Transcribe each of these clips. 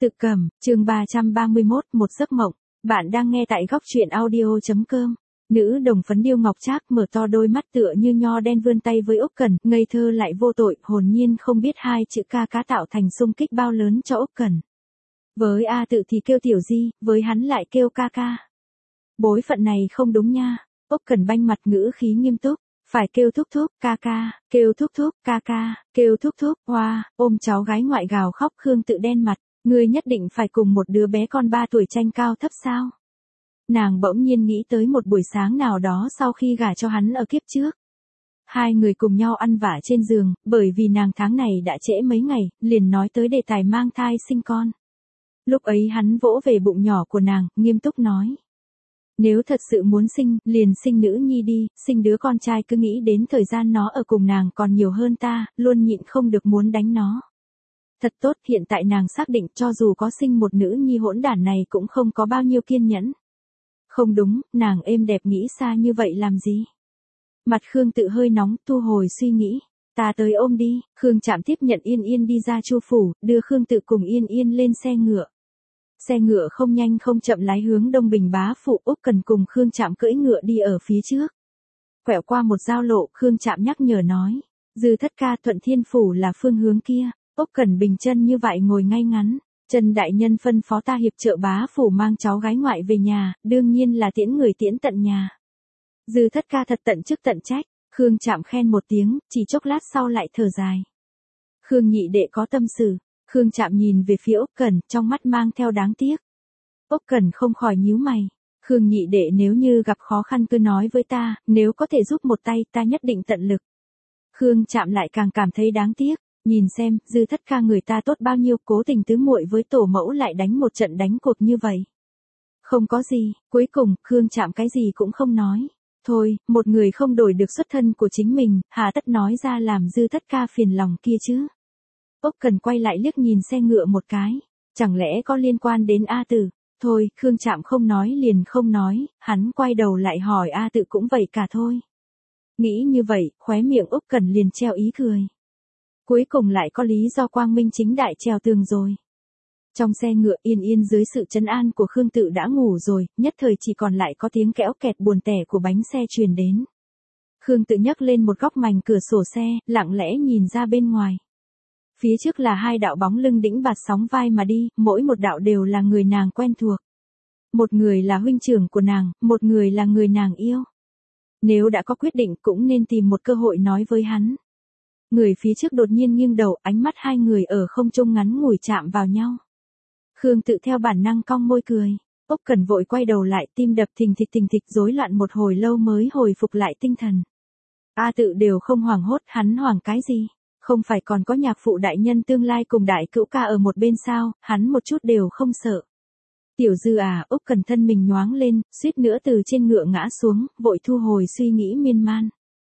Tự Cầm, chương 331, một giấc mộng. Bạn đang nghe tại góc truyện audio.com. Nữ đồng phấn Điêu Ngọc Trác mở to đôi mắt tựa như nho đen vươn tay với Úc Cẩn, ngây thơ lại vô tội, hồn nhiên không biết hai chữ ca cá tạo thành xung kích bao lớn cho Úc Cẩn. Với A Tự thì kêu tiểu di, với hắn lại kêu ca ca. Bối phận này không đúng nha. Úc Cẩn banh mặt ngữ khí nghiêm túc. Phải kêu thúc thúc, ca ca, kêu thúc thúc, ca ca, kêu thúc thúc, hoa, ôm cháu gái ngoại gào khóc. Khương Tự đen mặt, ngươi nhất định phải cùng một đứa bé con 3 tuổi tranh cao thấp sao? Nàng bỗng nhiên nghĩ tới một buổi sáng nào đó sau khi gả cho hắn ở kiếp trước. Hai người cùng nhau ăn vạ trên giường, bởi vì nàng tháng này đã trễ mấy ngày, liền nói tới đề tài mang thai sinh con. Lúc ấy hắn vỗ về bụng nhỏ của nàng, nghiêm túc nói. Nếu thật sự muốn sinh, liền sinh nữ nhi đi, sinh đứa con trai cứ nghĩ đến thời gian nó ở cùng nàng còn nhiều hơn ta, luôn nhịn không được muốn đánh nó. Thật tốt, hiện tại nàng xác định cho dù có sinh một nữ nhi hỗn đản này cũng không có bao nhiêu kiên nhẫn. Không đúng, nàng êm đẹp nghĩ xa như vậy làm gì? Mặt Khương Tự hơi nóng, thu hồi suy nghĩ. Ta tới ôm đi. Khương Trạm tiếp nhận Yên Yên đi ra Chu phủ, đưa Khương Tự cùng Yên Yên lên xe ngựa. Xe ngựa không nhanh không chậm lái hướng Đông Bình bá phụ. Úc Cẩn cùng Khương Trạm cưỡi ngựa đi ở phía trước. Quẹo qua một giao lộ, Khương Trạm nhắc nhở nói. Dư thất ca, Thuận Thiên phủ là phương hướng kia. Úc Cẩn bình chân như vậy ngồi ngay ngắn. Trần đại nhân phân phó ta hiệp trợ bá phủ mang cháu gái ngoại về nhà, đương nhiên là tiễn người tiễn tận nhà. Dư thất ca thật tận chức tận trách. Khương Trạm khen một tiếng, chỉ chốc lát sau lại thở dài. Khương nhị đệ có tâm sự. Khương Trạm nhìn về phía Úc Cẩn, trong mắt mang theo đáng tiếc. Úc Cẩn không khỏi nhíu mày. Khương nhị đệ nếu như gặp khó khăn cứ nói với ta, nếu có thể giúp một tay ta nhất định tận lực. Khương Trạm lại càng cảm thấy đáng tiếc. Nhìn xem, Dư thất ca người ta tốt bao nhiêu, cố tình tứ muội với tổ mẫu lại đánh một trận đánh cột như vậy. Không có gì, cuối cùng, Khương Trạm cái gì cũng không nói. Thôi, một người không đổi được xuất thân của chính mình, hà tất nói ra làm Dư thất ca phiền lòng kia chứ. Úc Cẩn quay lại liếc nhìn xe ngựa một cái. Chẳng lẽ có liên quan đến A Tự? Thôi, Khương Trạm không nói liền không nói, hắn quay đầu lại hỏi A Tự cũng vậy cả thôi. Nghĩ như vậy, khóe miệng Úc Cẩn liền treo ý cười. Cuối cùng lại có lý do quang minh chính đại trèo tường rồi. Trong xe ngựa Yên Yên dưới sự trấn an của Khương Tự đã ngủ rồi, nhất thời chỉ còn lại có tiếng kẽo kẹt buồn tẻ của bánh xe truyền đến. Khương Tự nhấc lên một góc mảnh cửa sổ xe, lặng lẽ nhìn ra bên ngoài. Phía trước là hai đạo bóng lưng đĩnh bạt sóng vai mà đi, mỗi một đạo đều là người nàng quen thuộc. Một người là huynh trưởng của nàng, một người là người nàng yêu. Nếu đã có quyết định cũng nên tìm một cơ hội nói với hắn. Người phía trước đột nhiên nghiêng đầu, ánh mắt hai người ở không trung ngắn ngủi chạm vào nhau. Khương Tự theo bản năng cong môi cười. Úc Cẩn vội quay đầu lại, tim đập thình thịch rối loạn một hồi lâu mới hồi phục lại tinh thần. A Tự đều không hoảng hốt, hắn hoảng cái gì? Không phải còn có nhạc phụ đại nhân tương lai cùng đại cữu ca ở một bên sao, hắn một chút đều không sợ. Tiểu Dư à, Úc Cẩn thân mình nhoáng lên, suýt nữa từ trên ngựa ngã xuống, vội thu hồi suy nghĩ miên man.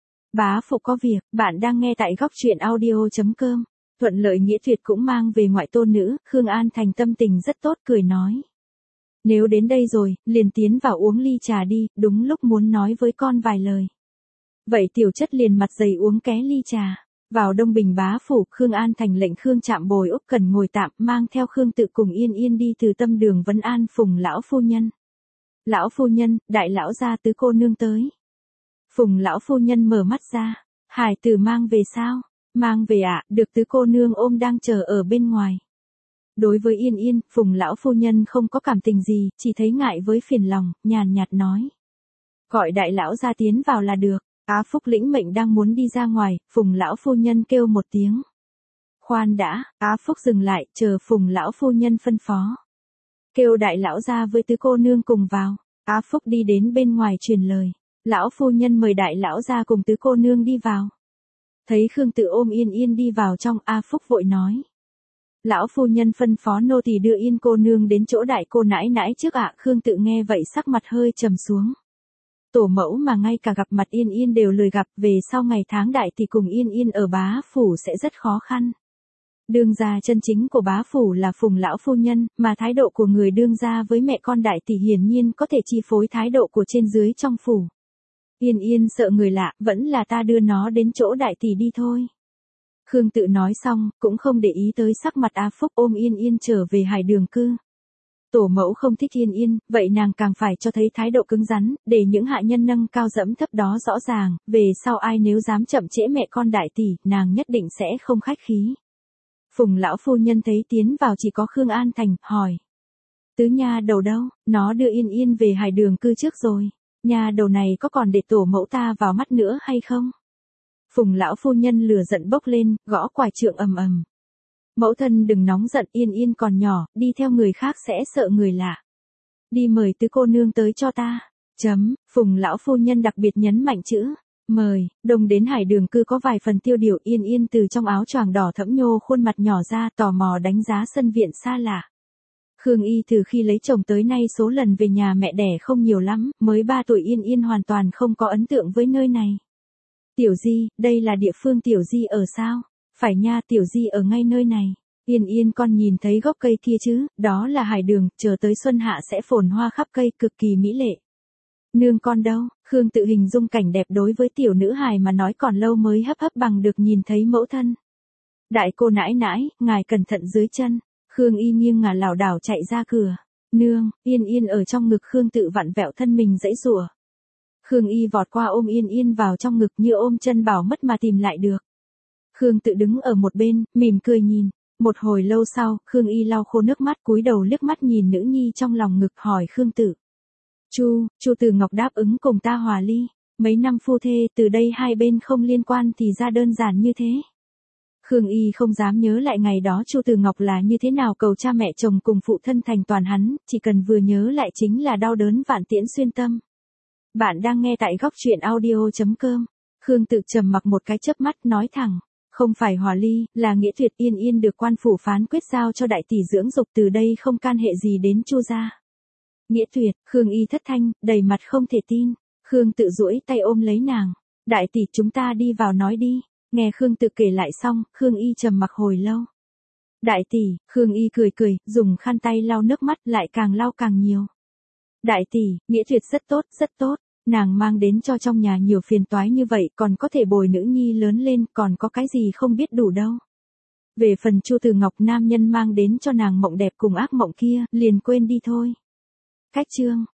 Bá phụ có việc, bạn đang nghe tại góc truyện audio.com. Thuận lợi nghĩa tuyệt cũng mang về ngoại tôn nữ, Khương An Thành tâm tình rất tốt cười nói. Nếu đến đây rồi, liền tiến vào uống ly trà đi, đúng lúc muốn nói với con vài lời. Vậy tiểu chất liền mặt dày uống ké ly trà. Vào Đông Bình bá phủ, Khương An Thành lệnh Khương Trạm bồi Úc Cẩn ngồi tạm, mang theo Khương Tự cùng Yên Yên đi từ tâm đường vấn an Phùng lão phu nhân. Lão phu nhân, đại lão gia tứ cô nương tới. Phùng lão phu nhân mở mắt ra, hải tử mang về sao? Mang về ạ, được tứ cô nương ôm đang chờ ở bên ngoài. Đối với Yên Yên, Phùng lão phu nhân không có cảm tình gì, chỉ thấy ngại với phiền lòng, nhàn nhạt nói. Gọi đại lão gia tiến vào là được. Á Phúc lĩnh mệnh đang muốn đi ra ngoài, Phùng lão phu nhân kêu một tiếng. Khoan đã, Á Phúc dừng lại, chờ Phùng lão phu nhân phân phó. Kêu đại lão gia với tứ cô nương cùng vào. Á Phúc đi đến bên ngoài truyền lời. Lão phu nhân mời đại lão gia cùng tứ cô nương đi vào. Thấy Khương Tự ôm Yên Yên đi vào trong, A Phúc vội nói. Lão phu nhân phân phó nô tỳ đưa Yên cô nương đến chỗ đại cô nãi nãi trước ạ. Khương Tự nghe vậy sắc mặt hơi trầm xuống. Tổ mẫu mà ngay cả gặp mặt Yên Yên đều lười gặp, về sau ngày tháng đại thì cùng Yên Yên ở bá phủ sẽ rất khó khăn. Đương gia chân chính của bá phủ là Phùng lão phu nhân, mà thái độ của người đương gia với mẹ con đại tỷ hiển nhiên có thể chi phối thái độ của trên dưới trong phủ. Yên Yên sợ người lạ, vẫn là ta đưa nó đến chỗ đại tỷ đi thôi. Khương Tự nói xong, cũng không để ý tới sắc mặt A Phúc ôm Yên Yên trở về Hải Đường cư. Tổ mẫu không thích Yên Yên, vậy nàng càng phải cho thấy thái độ cứng rắn, để những hạ nhân nâng cao dẫm thấp đó rõ ràng, về sau ai nếu dám chậm trễ mẹ con đại tỷ, nàng nhất định sẽ không khách khí. Phùng lão phu nhân thấy tiến vào chỉ có Khương An Thành, hỏi. Tứ nha đầu đâu, nó đưa Yên Yên về Hải Đường cư trước rồi. Nha đầu này có còn để tổ mẫu ta vào mắt nữa hay không? Phùng lão phu nhân lửa giận bốc lên, gõ quải trượng ầm ầm. Mẫu thân đừng nóng giận, Yên Yên còn nhỏ, đi theo người khác sẽ sợ người lạ. Đi mời tứ cô nương tới cho ta. Phùng lão phu nhân đặc biệt nhấn mạnh chữ mời. Đồng đến Hải Đường cư có vài phần tiêu điều. Yên Yên từ trong áo choàng đỏ thẫm nhô khuôn mặt nhỏ ra, tò mò đánh giá sân viện xa lạ. Khương Y từ khi lấy chồng tới nay số lần về nhà mẹ đẻ không nhiều lắm, mới 3 tuổi Yên Yên hoàn toàn không có ấn tượng với nơi này. Tiểu Di, đây là địa phương Tiểu Di ở sao? Phải nha, Tiểu Di ở ngay nơi này. Yên Yên con nhìn thấy gốc cây kia chứ, đó là Hải Đường, chờ tới xuân hạ sẽ phồn hoa khắp cây, cực kỳ mỹ lệ. Nương con đâu? Khương Tự hình dung cảnh đẹp đối với tiểu nữ hài mà nói còn lâu mới hấp hấp bằng được nhìn thấy mẫu thân. Đại cô nãi nãi, ngài cẩn thận dưới chân. Khương Y nghiêng ngả lảo đảo chạy ra cửa. Nương, Yên Yên ở trong ngực Khương Tự vặn vẹo thân mình giãy giụa. Khương Y vọt qua ôm Yên Yên vào trong ngực như ôm chân bảo mất mà tìm lại được. Khương Tự đứng ở một bên, mỉm cười nhìn. Một hồi lâu sau, Khương Y lau khô nước mắt cúi đầu liếc mắt nhìn nữ nhi trong lòng ngực hỏi Khương Tự. Chu Từ Ngọc đáp ứng cùng ta hòa ly. Mấy năm phu thê, từ đây hai bên không liên quan thì ra đơn giản như thế. Khương Y không dám nhớ lại ngày đó Chu Từ Ngọc là như thế nào cầu cha mẹ chồng cùng phụ thân thành toàn hắn, chỉ cần vừa nhớ lại chính là đau đớn vạn tiễn xuyên tâm. Bạn đang nghe tại góc truyện audio.com. Khương Tự trầm mặc một cái chớp mắt nói thẳng. Không phải hòa ly, là nghĩa tuyệt. Yên Yên được quan phủ phán quyết giao cho đại tỷ dưỡng dục, từ đây không can hệ gì đến Chu gia. Nghĩa tuyệt, Khương Y thất thanh, đầy mặt không thể tin. Khương Tự duỗi tay ôm lấy nàng. Đại tỷ, chúng ta đi vào nói đi. Nghe Khương Tự kể lại xong, Khương Y trầm mặc hồi lâu. Đại tỷ, Khương Y cười cười, dùng khăn tay lau nước mắt, lại càng lau càng nhiều. Đại tỷ, Nghĩa tuyệt rất tốt, rất tốt. Nàng mang đến cho trong nhà nhiều phiền toái như vậy, còn có thể bồi nữ nhi lớn lên, còn có cái gì không biết đủ đâu. Về phần Chu Từ Ngọc, nam nhân mang đến cho nàng mộng đẹp cùng ác mộng kia, liền quên đi thôi. Cách chương.